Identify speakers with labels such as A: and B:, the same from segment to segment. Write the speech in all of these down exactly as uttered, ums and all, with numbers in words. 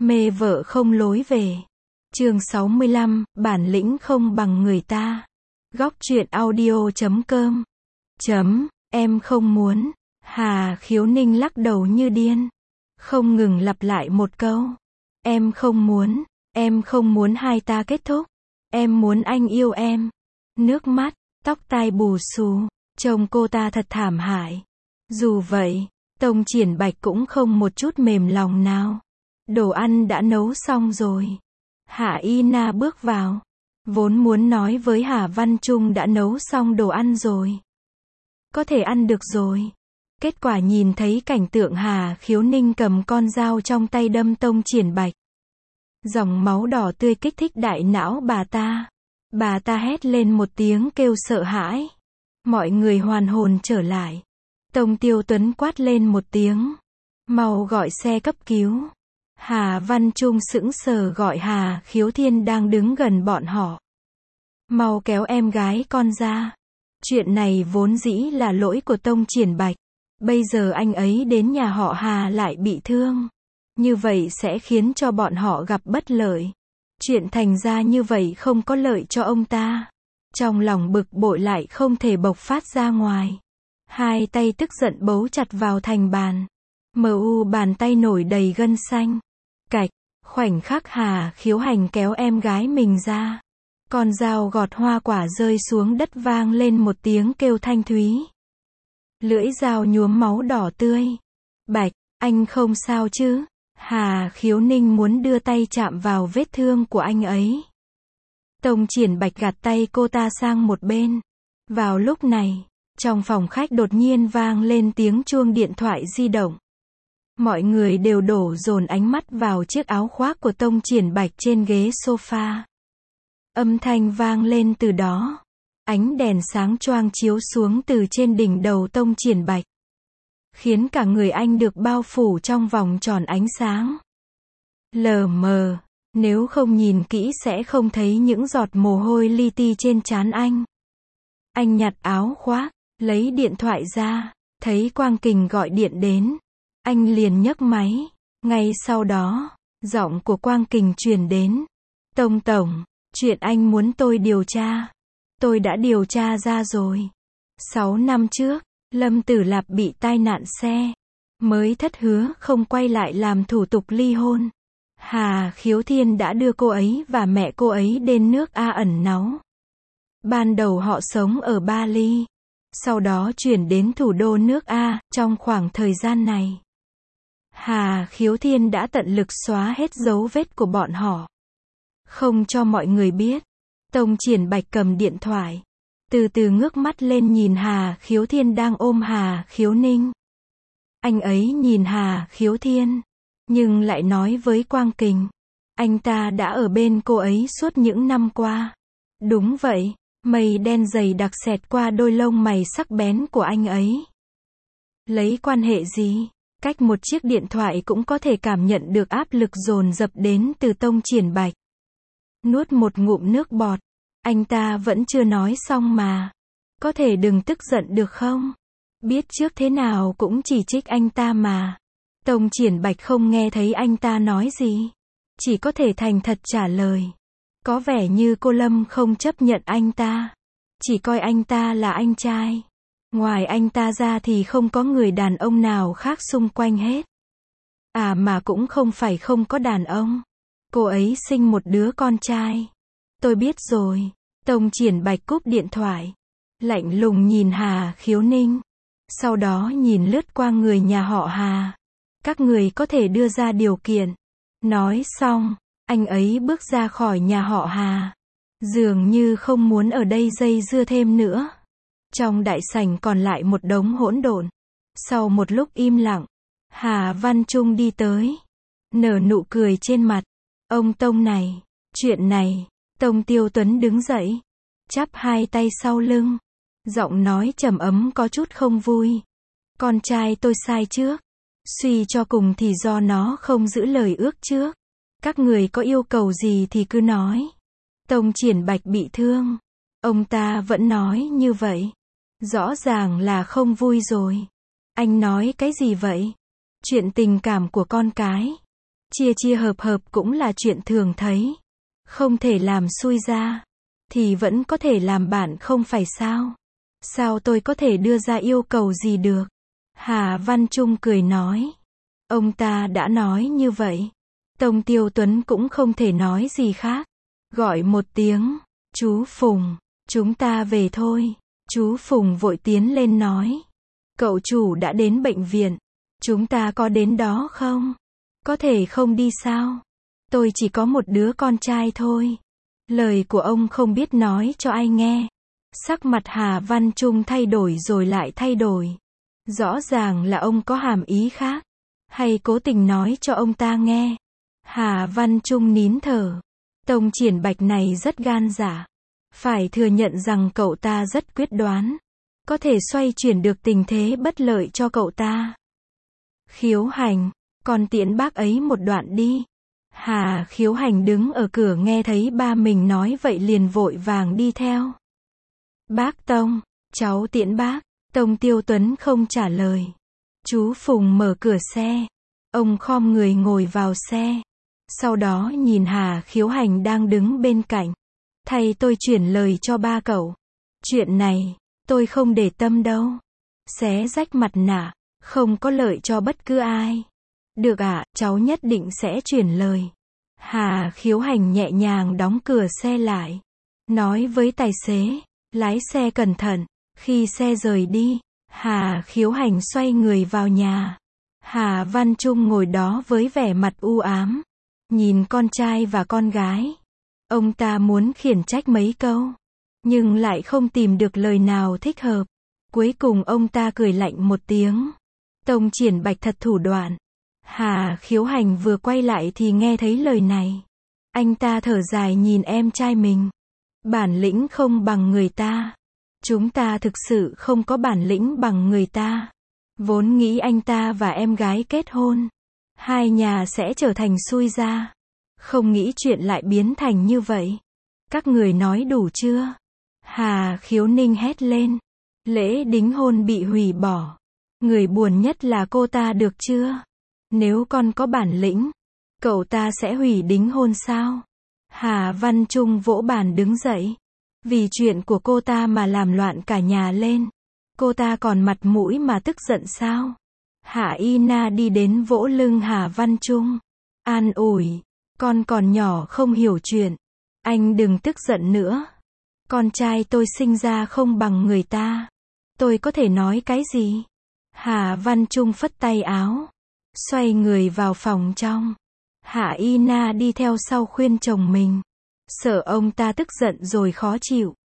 A: Mê vợ không lối về. Chương sáu mươi lăm, bản lĩnh không bằng người ta. Góc truyện audio chấm com. Chấm, em không muốn. Hà Khiếu Ninh lắc đầu như điên. Không ngừng lặp lại một câu. Em không muốn, em không muốn hai ta kết thúc. Em muốn anh yêu em. Nước mắt, tóc tai bù xù, trông cô ta thật thảm hại. Dù vậy, Tông Triển Bạch cũng không một chút mềm lòng nào. Đồ ăn đã nấu xong rồi. Hạ Y Na bước vào. Vốn muốn nói với Hà Văn Trung đã nấu xong đồ ăn rồi. Có thể ăn được rồi. Kết quả nhìn thấy cảnh tượng Hà Khiếu Ninh cầm con dao trong tay đâm Tông Triển Bạch. Dòng máu đỏ tươi kích thích đại não bà ta. Bà ta hét lên một tiếng kêu sợ hãi. Mọi người hoàn hồn trở lại. Tông Tiêu Tuấn quát lên một tiếng. Mau gọi xe cấp cứu. Hà Văn Trung sững sờ gọi Hà Khiếu Thiên đang đứng gần bọn họ. Mau kéo em gái con ra. Chuyện này vốn dĩ là lỗi của Tông Triển Bạch. Bây giờ anh ấy đến nhà họ Hà lại bị thương. Như vậy sẽ khiến cho bọn họ gặp bất lợi. Chuyện thành ra như vậy không có lợi cho ông ta. Trong lòng bực bội lại không thể bộc phát ra ngoài. Hai tay tức giận bấu chặt vào thành bàn. Mờ u bàn tay nổi đầy gân xanh. Cạch, khoảnh khắc Hà Khiếu Hành kéo em gái mình ra. Con dao gọt hoa quả rơi xuống đất vang lên một tiếng kêu thanh thúy. Lưỡi dao nhuốm máu đỏ tươi. Bạch, anh không sao chứ? Hà Khiếu Ninh muốn đưa tay chạm vào vết thương của anh ấy. Tông Triển Bạch gạt tay cô ta sang một bên. Vào lúc này, trong phòng khách đột nhiên vang lên tiếng chuông điện thoại di động. Mọi người đều đổ dồn ánh mắt vào chiếc áo khoác của Tông Triển Bạch trên ghế sofa. Âm thanh vang lên từ đó. Ánh đèn sáng choang chiếu xuống từ trên đỉnh đầu Tông Triển Bạch. Khiến cả người anh được bao phủ trong vòng tròn ánh sáng. Lờ mờ, nếu không nhìn kỹ sẽ không thấy những giọt mồ hôi li ti trên trán anh. Anh nhặt áo khoác, lấy điện thoại ra, thấy Quang Kình gọi điện đến. Anh liền nhấc máy. Ngay sau đó, giọng của Quang Kình truyền đến. Tông Tổng, chuyện anh muốn tôi điều tra. Tôi đã điều tra ra rồi. Sáu năm trước, Lâm Tử Lạp bị tai nạn xe. Mới thất hứa không quay lại làm thủ tục ly hôn. Hà Khiếu Thiên đã đưa cô ấy và mẹ cô ấy đến nước A ẩn náu. Ban đầu họ sống ở Bali. Sau đó chuyển đến thủ đô nước A. Trong khoảng thời gian này, Hà Khiếu Thiên đã tận lực xóa hết dấu vết của bọn họ. Không cho mọi người biết. Tông Triển Bạch cầm điện thoại. Từ từ ngước mắt lên nhìn Hà Khiếu Thiên đang ôm Hà Khiếu Ninh. Anh ấy nhìn Hà Khiếu Thiên. Nhưng lại nói với Quang Kình. Anh ta đã ở bên cô ấy suốt những năm qua. Đúng vậy. Mây đen dày đặc xẹt qua đôi lông mày sắc bén của anh ấy. Lấy quan hệ gì? Cách một chiếc điện thoại cũng có thể cảm nhận được áp lực dồn dập đến từ Tông Triển Bạch. Nuốt một ngụm nước bọt. Anh ta vẫn chưa nói xong mà. Có thể đừng tức giận được không? Biết trước thế nào cũng chỉ trích anh ta mà. Tông Triển Bạch không nghe thấy anh ta nói gì. Chỉ có thể thành thật trả lời. Có vẻ như cô Lâm không chấp nhận anh ta. Chỉ coi anh ta là anh trai. Ngoài anh ta ra thì không có người đàn ông nào khác xung quanh hết. À mà cũng không phải không có đàn ông. Cô ấy sinh một đứa con trai. Tôi biết rồi. Tông Triển Bạch cúp điện thoại. Lạnh lùng nhìn Hà Khiếu Ninh. Sau đó nhìn lướt qua người nhà họ Hà. Các người có thể đưa ra điều kiện. Nói xong, anh ấy bước ra khỏi nhà họ Hà. Dường như không muốn ở đây dây dưa thêm nữa. Trong đại sảnh còn lại một đống hỗn độn. Sau một lúc im lặng, Hà Văn Trung đi tới. Nở nụ cười trên mặt. Ông Tông này, chuyện này. Tông Tiêu Tuấn đứng dậy. Chắp hai tay sau lưng. Giọng nói trầm ấm có chút không vui. Con trai tôi sai trước. Suy cho cùng thì do nó không giữ lời ước trước. Các người có yêu cầu gì thì cứ nói. Tông Triển Bạch bị thương. Ông ta vẫn nói như vậy. Rõ ràng là không vui rồi. Anh nói cái gì vậy? Chuyện tình cảm của con cái. Chia chia hợp hợp cũng là chuyện thường thấy. Không thể làm xui ra, thì vẫn có thể làm bạn không phải sao? Sao tôi có thể đưa ra yêu cầu gì được? Hà Văn Trung cười nói. Ông ta đã nói như vậy. Tông Tiêu Tuấn cũng không thể nói gì khác. Gọi một tiếng, chú Phùng, chúng ta về thôi. Chú Phùng vội tiến lên nói. Cậu chủ đã đến bệnh viện. Chúng ta có đến đó không? Có thể không đi sao? Tôi chỉ có một đứa con trai thôi. Lời của ông không biết nói cho ai nghe. Sắc mặt Hà Văn Trung thay đổi rồi lại thay đổi. Rõ ràng là ông có hàm ý khác. Hay cố tình nói cho ông ta nghe. Hà Văn Trung nín thở. Tông Triển Bạch này rất gan dạ. Phải thừa nhận rằng cậu ta rất quyết đoán. Có thể xoay chuyển được tình thế bất lợi cho cậu ta. Khiếu Hành, con tiễn bác ấy một đoạn đi. Hà Khiếu Hành đứng ở cửa nghe thấy ba mình nói vậy liền vội vàng đi theo. Bác Tông, cháu tiễn bác. Tông Tiêu Tuấn không trả lời. Chú Phùng mở cửa xe. Ông khom người ngồi vào xe. Sau đó nhìn Hà Khiếu Hành đang đứng bên cạnh. Thầy tôi chuyển lời cho ba cậu. Chuyện này, tôi không để tâm đâu. Xé rách mặt nạ, không có lợi cho bất cứ ai. Được ạ, à, cháu nhất định sẽ chuyển lời. Hà Khiếu Hành nhẹ nhàng đóng cửa xe lại. Nói với tài xế, lái xe cẩn thận. Khi xe rời đi, Hà Khiếu Hành xoay người vào nhà. Hà Văn Trung ngồi đó với vẻ mặt u ám. Nhìn con trai và con gái. Ông ta muốn khiển trách mấy câu. Nhưng lại không tìm được lời nào thích hợp. Cuối cùng ông ta cười lạnh một tiếng. Tông Triển Bạch thật thủ đoạn. Hà Khiếu Hành vừa quay lại thì nghe thấy lời này. Anh ta thở dài nhìn em trai mình. Bản lĩnh không bằng người ta. Chúng ta thực sự không có bản lĩnh bằng người ta. Vốn nghĩ anh ta và em gái kết hôn. Hai nhà sẽ trở thành xui gia. Không nghĩ chuyện lại biến thành như vậy. Các người nói đủ chưa? Hà Khiếu Ninh hét lên. Lễ đính hôn bị hủy bỏ. Người buồn nhất là cô ta được chưa? Nếu con có bản lĩnh, cậu ta sẽ hủy đính hôn sao? Hà Văn Trung vỗ bàn đứng dậy. Vì chuyện của cô ta mà làm loạn cả nhà lên. Cô ta còn mặt mũi mà tức giận sao? Hạ Y Na đi đến vỗ lưng Hà Văn Trung. An ủi. Con còn nhỏ không hiểu chuyện. Anh đừng tức giận nữa. Con trai tôi sinh ra không bằng người ta. Tôi có thể nói cái gì? Hà Văn Trung phất tay áo. Xoay người vào phòng trong. Hạ Y Na đi theo sau khuyên chồng mình. Sợ ông ta tức giận rồi khó chịu.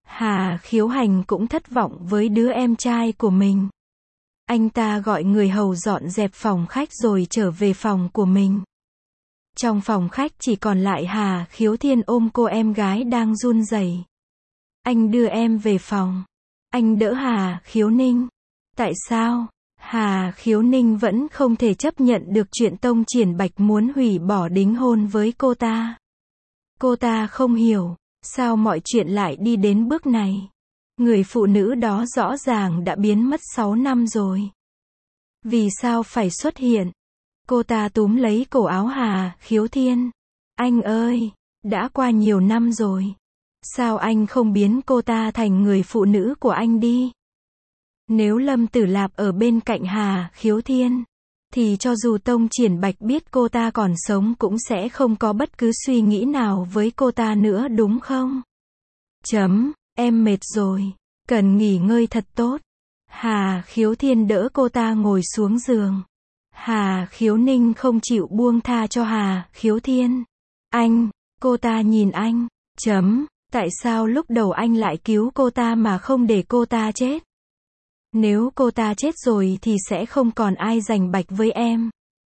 A: Hà Khiếu Hành cũng thất vọng với đứa em trai của mình. Anh ta gọi người hầu dọn dẹp phòng khách rồi trở về phòng của mình. Trong phòng khách chỉ còn lại Hà Khiếu Thiên ôm cô em gái đang run rẩy. Anh đưa em về phòng. Anh đỡ Hà Khiếu Ninh. Tại sao? Hà Khiếu Ninh vẫn không thể chấp nhận được chuyện Tông Triển Bạch muốn hủy bỏ đính hôn với cô ta. Cô ta không hiểu, sao mọi chuyện lại đi đến bước này. Người phụ nữ đó rõ ràng đã biến mất sáu năm rồi. Vì sao phải xuất hiện? Cô ta túm lấy cổ áo Hà Khiếu Thiên. Anh ơi, đã qua nhiều năm rồi. Sao anh không biến cô ta thành người phụ nữ của anh đi? Nếu Lâm Tử Lạp ở bên cạnh Hà Khiếu Thiên, thì cho dù Tông Triển Bạch biết cô ta còn sống cũng sẽ không có bất cứ suy nghĩ nào với cô ta nữa đúng không? Chấm, em mệt rồi, cần nghỉ ngơi thật tốt. Hà Khiếu Thiên đỡ cô ta ngồi xuống giường. Hà Khiếu Ninh không chịu buông tha cho Hà Khiếu Thiên. Anh, cô ta nhìn anh, chấm, tại sao lúc đầu anh lại cứu cô ta mà không để cô ta chết? Nếu cô ta chết rồi thì sẽ không còn ai giành bạch với em.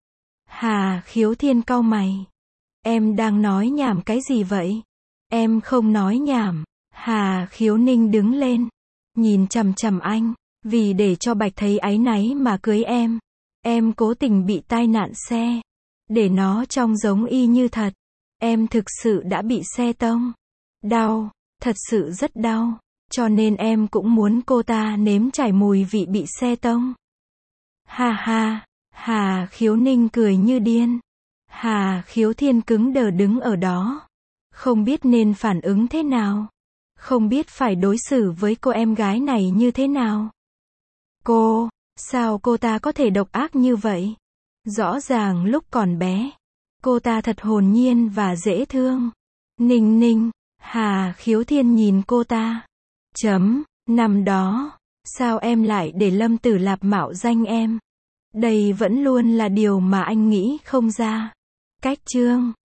A: Hà Khiếu Thiên cau mày. Em đang nói nhảm cái gì vậy? Em không nói nhảm. Hà Khiếu Ninh đứng lên. Nhìn chằm chằm anh. Vì để cho Bạch thấy áy náy mà cưới em. Em cố tình bị tai nạn xe. Để nó trông giống y như thật. Em thực sự đã bị xe tông. Đau. Thật sự rất đau. Cho nên em cũng muốn cô ta nếm trải mùi vị bị xe tông. Ha ha. Hà Khiếu Ninh cười như điên. Hà Khiếu Thiên cứng đờ đứng ở đó. Không biết nên phản ứng thế nào. Không biết phải đối xử với cô em gái này như thế nào. Cô, sao cô ta có thể độc ác như vậy? Rõ ràng lúc còn bé, cô ta thật hồn nhiên và dễ thương. Ninh ninh, Hà Khiếu Thiên nhìn cô ta. Chấm, năm đó, sao em lại để Lâm Tử Lạp mạo danh em? Đây vẫn luôn là điều mà anh nghĩ không ra. Cách chương